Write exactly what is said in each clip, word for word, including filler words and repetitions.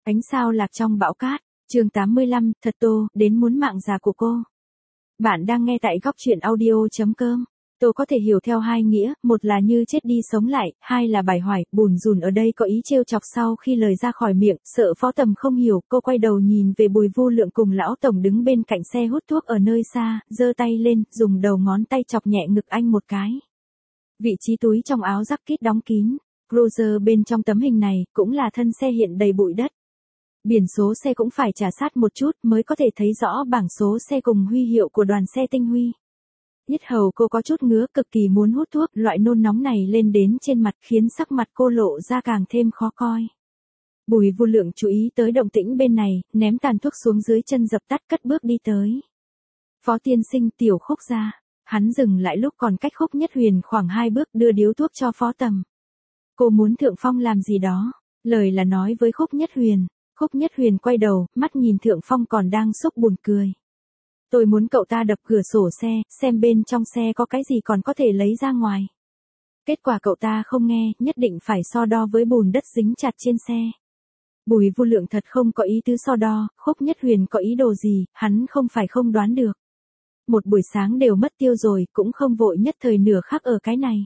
Ánh sao lạc trong bão cát, chương tám mươi lăm, thật Tô, đến muốn mạng già của cô. Bạn đang nghe tại góc truyện audio.com. Tô có thể hiểu theo hai nghĩa, một là như chết đi sống lại, hai là bài hỏi, bùn rùn ở đây có ý trêu chọc sau khi lời ra khỏi miệng, sợ Phó Tầm không hiểu, cô quay đầu nhìn về Bùi Vu Lượng cùng lão tổng đứng bên cạnh xe hút thuốc ở nơi xa, giơ tay lên, dùng đầu ngón tay chọc nhẹ ngực anh một cái. Vị trí túi trong áo jacket đóng kín, cruiser bên trong tấm hình này, cũng là thân xe hiện đầy bụi đất. Biển số xe cũng phải trả sát một chút mới có thể thấy rõ bảng số xe cùng huy hiệu của đoàn xe Tinh Huy. Yết hầu cô có chút ngứa, cực kỳ muốn hút thuốc, loại nôn nóng này lên đến trên mặt khiến sắc mặt cô lộ ra càng thêm khó coi. Bùi Vu Lượng chú ý tới động tĩnh bên này, ném tàn thuốc xuống dưới chân dập tắt, cất bước đi tới. Phó tiên sinh, Tiểu Khúc ra. Hắn dừng lại lúc còn cách Khúc Nhất Huyền khoảng hai bước, đưa điếu thuốc cho Phó Tầm. Cô muốn Thượng Phong làm gì đó, lời là nói với Khúc Nhất Huyền. Khúc Nhất Huyền quay đầu, mắt nhìn Thượng Phong còn đang xúc buồn cười. Tôi muốn cậu ta đập cửa sổ xe, xem bên trong xe có cái gì còn có thể lấy ra ngoài. Kết quả cậu ta không nghe, nhất định phải so đo với bùn đất dính chặt trên xe. Bùi Vu Lượng thật không có ý tứ so đo, Khúc Nhất Huyền có ý đồ gì, hắn không phải không đoán được. Một buổi sáng đều mất tiêu rồi, cũng không vội nhất thời nửa khắc ở cái này.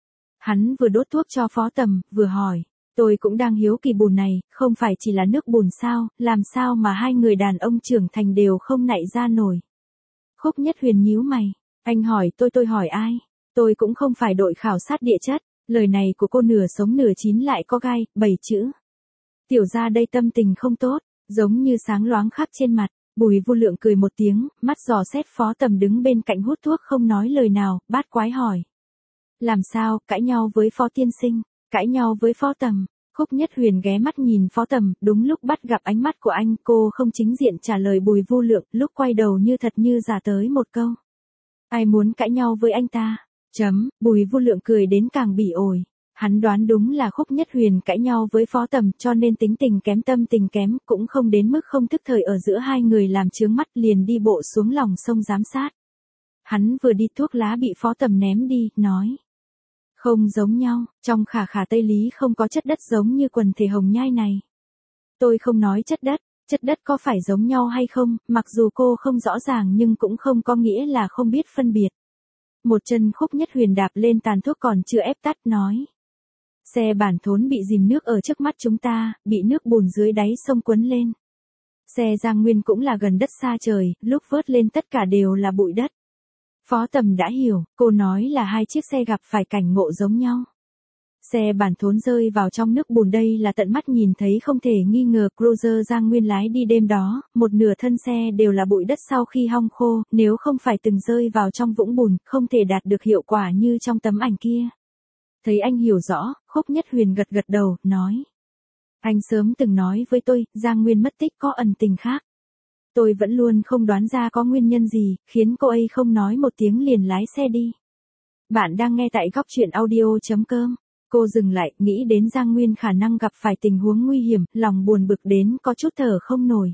Hắn vừa đốt thuốc cho Phó Tầm, vừa hỏi. Tôi cũng đang hiếu kỳ bùn này, không phải chỉ là nước bùn sao, làm sao mà hai người đàn ông trưởng thành đều không nạy ra nổi. Khúc Nhất Huyền nhíu mày, anh hỏi tôi tôi hỏi ai, tôi cũng không phải đội khảo sát địa chất, lời này của cô nửa sống nửa chín lại có gai, bảy chữ. Tiểu ra đây tâm tình không tốt, giống như sáng loáng khắc trên mặt, Bùi Vu Lượng cười một tiếng, mắt dò xét Phó Tầm đứng bên cạnh hút thuốc không nói lời nào, bát quái hỏi. Làm sao, cãi nhau với Phó tiên sinh? Cãi nhau với Phó Tầm. Khúc Nhất Huyền ghé mắt nhìn Phó Tầm, đúng lúc bắt gặp ánh mắt của anh, cô không chính diện trả lời Bùi Vu Lượng, lúc quay đầu như thật như giả tới một câu. Ai muốn cãi nhau với anh ta? Chấm, Bùi Vu Lượng cười đến càng bỉ ổi. Hắn đoán đúng là Khúc Nhất Huyền cãi nhau với Phó Tầm, cho nên tính tình kém tâm tình kém, cũng không đến mức không thức thời ở giữa hai người làm chướng mắt, liền đi bộ xuống lòng sông giám sát. Hắn vừa đi thuốc lá bị Phó Tầm ném đi, nói. Không giống nhau, trong khả khả Tây Lý không có chất đất giống như quần thể hồng nhai này. Tôi không nói chất đất, chất đất có phải giống nhau hay không, mặc dù cô không rõ ràng nhưng cũng không có nghĩa là không biết phân biệt. Một chân Khúc Nhất Huyền đạp lên tàn thuốc còn chưa ép tắt, nói. Xe bản thốn bị dìm nước ở trước mắt chúng ta, bị nước bùn dưới đáy sông cuốn lên. Xe Giang Nguyên cũng là gần đất xa trời, lúc vớt lên tất cả đều là bụi đất. Phó Tầm đã hiểu, cô nói là hai chiếc xe gặp phải cảnh ngộ giống nhau. Xe bản thốn rơi vào trong nước bùn đây là tận mắt nhìn thấy không thể nghi ngờ, cruiser Giang Nguyên lái đi đêm đó, một nửa thân xe đều là bụi đất sau khi hong khô, nếu không phải từng rơi vào trong vũng bùn, không thể đạt được hiệu quả như trong tấm ảnh kia. Thấy anh hiểu rõ, Khúc Nhất Huyền gật gật đầu, nói. Anh sớm từng nói với tôi, Giang Nguyên mất tích có ẩn tình khác. Tôi vẫn luôn không đoán ra có nguyên nhân gì, khiến cô ấy không nói một tiếng liền lái xe đi. Bạn đang nghe tại góc truyện audio.com. Cô dừng lại, nghĩ đến Giang Nguyên khả năng gặp phải tình huống nguy hiểm, lòng buồn bực đến có chút thở không nổi.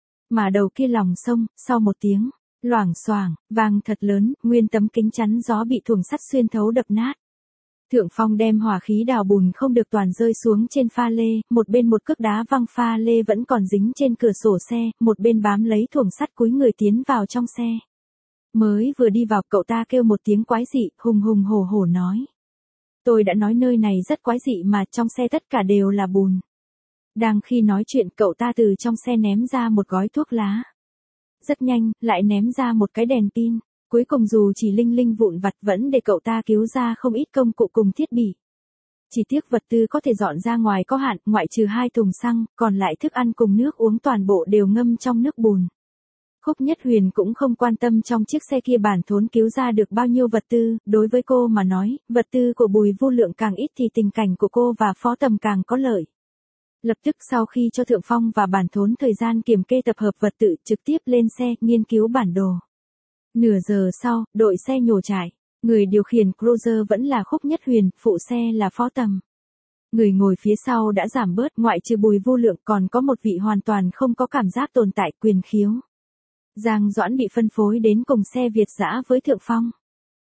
Mà đầu kia lòng sông, sau một tiếng, loảng xoảng, vang thật lớn, nguyên tấm kính chắn gió bị thuồng sắt xuyên thấu đập nát. Thượng Phong đem hỏa khí đào bùn không được toàn rơi xuống trên pha lê, một bên một cước đá văng pha lê vẫn còn dính trên cửa sổ xe, một bên bám lấy thuồng sắt cúi người tiến vào trong xe. Mới vừa đi vào, cậu ta kêu một tiếng quái dị, hùng hùng hổ hổ nói. Tôi đã nói nơi này rất quái dị mà, trong xe tất cả đều là bùn. Đang khi nói chuyện, cậu ta từ trong xe ném ra một gói thuốc lá. Rất nhanh, lại ném ra một cái đèn pin. Cuối cùng dù chỉ linh linh vụn vặt vẫn để cậu ta cứu ra không ít công cụ cùng thiết bị. Chỉ tiếc vật tư có thể dọn ra ngoài có hạn, ngoại trừ hai thùng xăng, còn lại thức ăn cùng nước uống toàn bộ đều ngâm trong nước bùn. Khúc Nhất Huyền cũng không quan tâm trong chiếc xe kia bản thốn cứu ra được bao nhiêu vật tư, đối với cô mà nói, vật tư của Bùi Vu Lượng càng ít thì tình cảnh của cô và Phó Tầm càng có lợi. Lập tức sau khi cho Thượng Phong và bản thốn thời gian kiểm kê tập hợp vật tư, trực tiếp lên xe, nghiên cứu bản đồ. Nửa giờ sau, đội xe nhổ trải. Người điều khiển cruiser vẫn là Khúc Nhất Huyền, phụ xe là Phó Tầm. Người ngồi phía sau đã giảm bớt, ngoại trừ Bùi Vu Lượng còn có một vị hoàn toàn không có cảm giác tồn tại, Quyền Khiếu. Giang Doãn bị phân phối đến cùng xe Việt dã với Thượng Phong.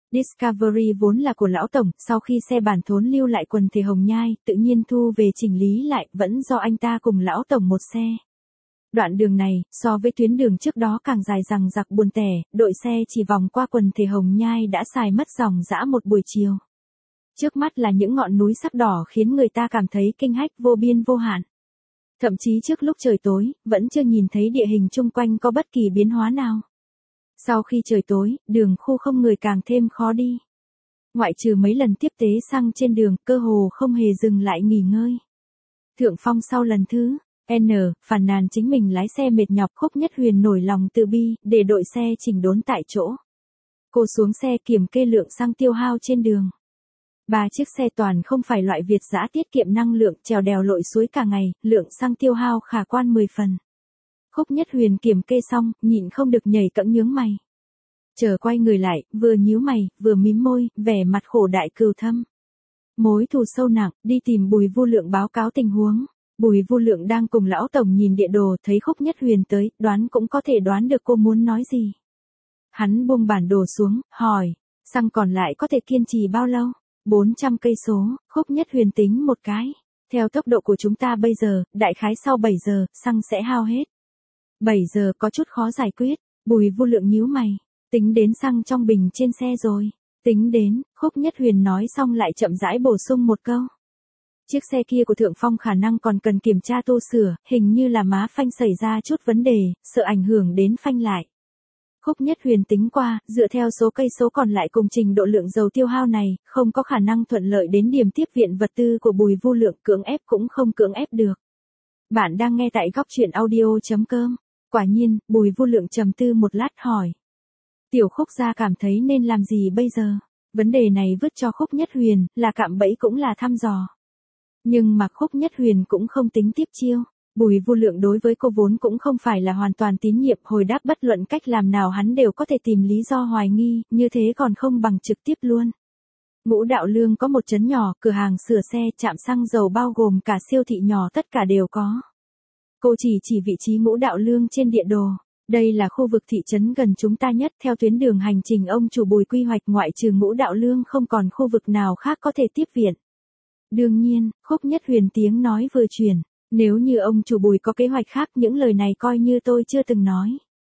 Discovery vốn là của lão tổng, sau khi xe bản thốn lưu lại quần thể Hồng Nhai, tự nhiên thu về chỉnh lý lại, vẫn do anh ta cùng lão tổng một xe. Đoạn đường này, so với tuyến đường trước đó càng dài dằng dặc buồn tẻ, đội xe chỉ vòng qua quần thể Hồng Nhai đã xài mất dòng dã một buổi chiều. Trước mắt là những ngọn núi sắc đỏ khiến người ta cảm thấy kinh hách vô biên vô hạn. Thậm chí trước lúc trời tối, vẫn chưa nhìn thấy địa hình chung quanh có bất kỳ biến hóa nào. Sau khi trời tối, đường khu không người càng thêm khó đi. Ngoại trừ mấy lần tiếp tế xăng trên đường, cơ hồ không hề dừng lại nghỉ ngơi. Thượng Phong sau lần thứ N, phàn nàn chính mình lái xe mệt nhọc, Khúc Nhất Huyền nổi lòng từ bi, để đội xe chỉnh đốn tại chỗ. Cô xuống xe kiểm kê lượng xăng tiêu hao trên đường. Ba chiếc xe toàn không phải loại Việt dã tiết kiệm năng lượng, trèo đèo lội suối cả ngày, lượng xăng tiêu hao khả quan mười phần. Khúc Nhất Huyền kiểm kê xong, nhịn không được nhảy cẫng nhướng mày. Chờ quay người lại, vừa nhíu mày, vừa mím môi, vẻ mặt khổ đại cừu thâm. Mối thù sâu nặng, đi tìm Bùi Vu Lượng báo cáo tình huống. Bùi Vu Lượng đang cùng lão tổng nhìn địa đồ, thấy Khúc Nhất Huyền tới, đoán cũng có thể đoán được cô muốn nói gì. Hắn buông bản đồ xuống, hỏi, xăng còn lại có thể kiên trì bao lâu? bốn trăm cây số, Khúc Nhất Huyền tính một cái. Theo tốc độ của chúng ta bây giờ, đại khái sau bảy giờ, xăng sẽ hao hết. bảy giờ có chút khó giải quyết, Bùi Vu Lượng nhíu mày, tính đến xăng trong bình trên xe rồi. Tính đến, Khúc Nhất Huyền nói xong lại chậm rãi bổ sung một câu. Chiếc xe kia của Thượng Phong khả năng còn cần kiểm tra tu sửa, hình như là má phanh xảy ra chút vấn đề, sợ ảnh hưởng đến phanh lại. Khúc Nhất Huyền tính qua, dựa theo số cây số còn lại cùng trình độ lượng dầu tiêu hao này, không có khả năng thuận lợi đến điểm tiếp viện vật tư của Bùi Vu Lượng, cưỡng ép cũng không cưỡng ép được. Bạn đang nghe tại góc truyện audio.com. Quả nhiên, Bùi Vu Lượng trầm tư một lát hỏi. Tiểu Khúc gia cảm thấy nên làm gì bây giờ? Vấn đề này vứt cho Khúc Nhất Huyền, là cạm bẫy cũng là thăm dò. Nhưng mà Khúc Nhất Huyền cũng không tính tiếp chiêu. Bùi Vu Lượng đối với cô vốn cũng không phải là hoàn toàn tín nhiệm, hồi đáp bất luận cách làm nào hắn đều có thể tìm lý do hoài nghi, như thế còn không bằng trực tiếp luôn. Ngũ Đạo Lương có một trấn nhỏ, cửa hàng sửa xe, trạm xăng dầu bao gồm cả siêu thị nhỏ tất cả đều có. Cô chỉ chỉ vị trí Ngũ Đạo Lương trên địa đồ. Đây là khu vực thị trấn gần chúng ta nhất, theo tuyến đường hành trình ông chủ Bùi quy hoạch, ngoại trừ Ngũ Đạo Lương không còn khu vực nào khác có thể tiếp viện. Đương nhiên, Khúc Nhất Huyền tiếng nói vừa chuyển. Nếu như ông chủ Bùi có kế hoạch khác, những lời này coi như tôi chưa từng nói.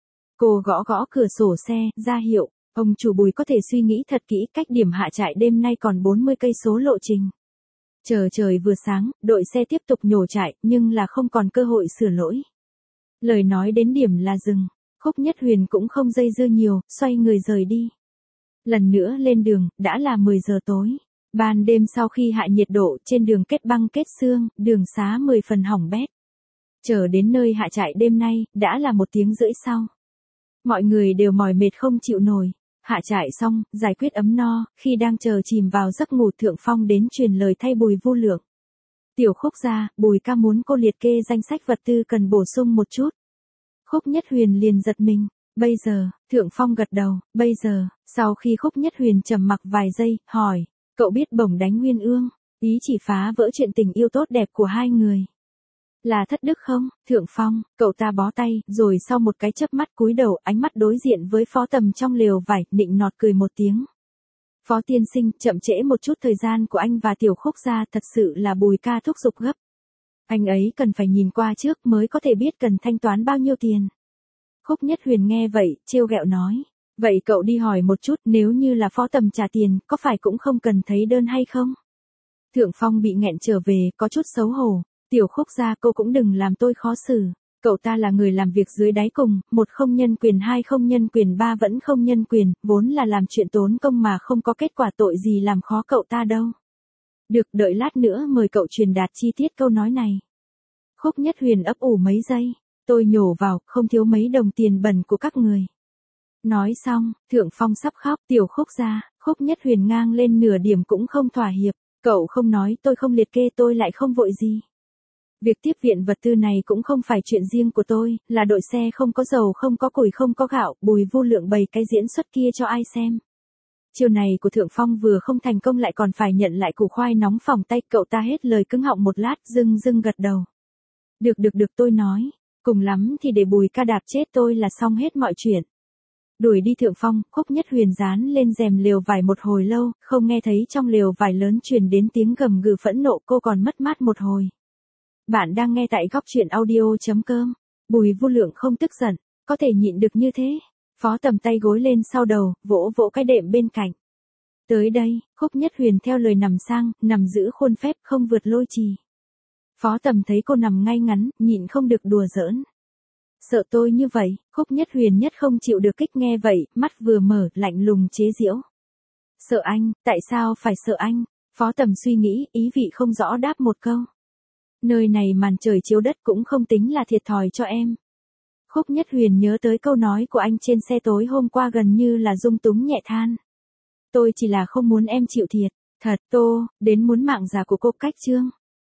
Cô gõ gõ cửa sổ xe, ra hiệu, ông chủ Bùi có thể suy nghĩ thật kỹ, cách điểm hạ trại đêm nay còn bốn mươi cây số lộ trình. Chờ trời vừa sáng, đội xe tiếp tục nhổ trại, nhưng là không còn cơ hội sửa lỗi. Lời nói đến điểm là dừng, Khúc Nhất Huyền cũng không dây dưa nhiều, xoay người rời đi. Lần nữa lên đường, đã là mười giờ tối. Ban đêm sau khi hạ nhiệt độ, trên đường kết băng kết xương, đường xá mười phần hỏng bét. Chờ đến nơi hạ trại đêm nay, đã là một tiếng rưỡi sau. Mọi người đều mỏi mệt không chịu nổi. Hạ trại xong, giải quyết ấm no, khi đang chờ chìm vào giấc ngủ, Thượng Phong đến truyền lời thay Bùi Vu Lượng. Tiểu Khúc gia, Bùi ca muốn cô liệt kê danh sách vật tư cần bổ sung một chút. Khúc Nhất Huyền liền giật mình. Bây giờ, Thượng Phong gật đầu, bây giờ, sau khi Khúc Nhất Huyền trầm mặc vài giây, hỏi. Cậu biết bổng đánh Nguyên Ương, ý chỉ phá vỡ chuyện tình yêu tốt đẹp của hai người. Là thất đức không? Thượng Phong, cậu ta bó tay, rồi sau một cái chớp mắt cúi đầu, ánh mắt đối diện với Phó Tầm trong lều vải, nịnh nọt cười một tiếng. Phó tiên sinh, chậm trễ một chút thời gian của anh và Tiểu Khúc gia, thật sự là Bùi ca thúc giục gấp. Anh ấy cần phải nhìn qua trước mới có thể biết cần thanh toán bao nhiêu tiền. Khúc Nhất Huyền nghe vậy, trêu ghẹo nói. Vậy cậu đi hỏi một chút, nếu như là Phó Tầm trả tiền, có phải cũng không cần thấy đơn hay không? Thượng Phong bị nghẹn trở về, có chút xấu hổ. Tiểu Khúc gia, cô cũng đừng làm tôi khó xử. Cậu ta là người làm việc dưới đáy cùng, một không nhân quyền, hai không nhân quyền, ba vẫn không nhân quyền, vốn là làm chuyện tốn công mà không có kết quả, tội gì làm khó cậu ta đâu. Được, đợi lát nữa mời cậu truyền đạt chi tiết câu nói này. Khúc Nhất Huyền ấp ủ mấy giây, tôi nhổ vào, không thiếu mấy đồng tiền bẩn của các người. Nói xong, Thượng Phong sắp khóc. Tiểu Khúc gia, Khúc Nhất Huyền ngang lên nửa điểm cũng không thỏa hiệp. Cậu không nói, tôi không liệt kê, tôi lại không vội gì. Việc tiếp viện vật tư này cũng không phải chuyện riêng của tôi, là đội xe không có dầu, không có củi, không có gạo, Bùi Vu Lượng bày cái diễn xuất kia cho ai xem. Chiều này của Thượng Phong vừa không thành công lại còn phải nhận lại củ khoai nóng phòng tay, cậu ta hết lời cứng họng một lát, dưng dưng gật đầu. Được được được, tôi nói, cùng lắm thì để Bùi ca đạp chết tôi là xong hết mọi chuyện. Đuổi đi thượng phong, Khúc Nhất Huyền dán lên rèm lều vải một hồi lâu, không nghe thấy trong lều vải lớn truyền đến tiếng gầm gừ phẫn nộ, cô còn mất mát một hồi. Bạn đang nghe tại góc truyện audio.com. Bùi Vu Lượng không tức giận, có thể nhịn được như thế. Phó Tầm tay gối lên sau đầu, vỗ vỗ cái đệm bên cạnh. Tới đây, Khúc Nhất Huyền theo lời nằm sang, nằm giữ khuôn phép không vượt lôi trì. Phó Tầm thấy cô nằm ngay ngắn, nhịn không được đùa giỡn. Sợ tôi như vậy, Khúc Nhất Huyền nhất không chịu được kích nghe vậy, mắt vừa mở, lạnh lùng chế giễu. Sợ anh, tại sao phải sợ anh? Phó Tầm suy nghĩ, ý vị không rõ đáp một câu. Nơi này màn trời chiếu đất cũng không tính là thiệt thòi cho em. Khúc Nhất Huyền nhớ tới câu nói của anh trên xe tối hôm qua gần như là dung túng nhẹ than. Tôi chỉ là không muốn em chịu thiệt, thật Tô, đến muốn mạng già của cô cách chương.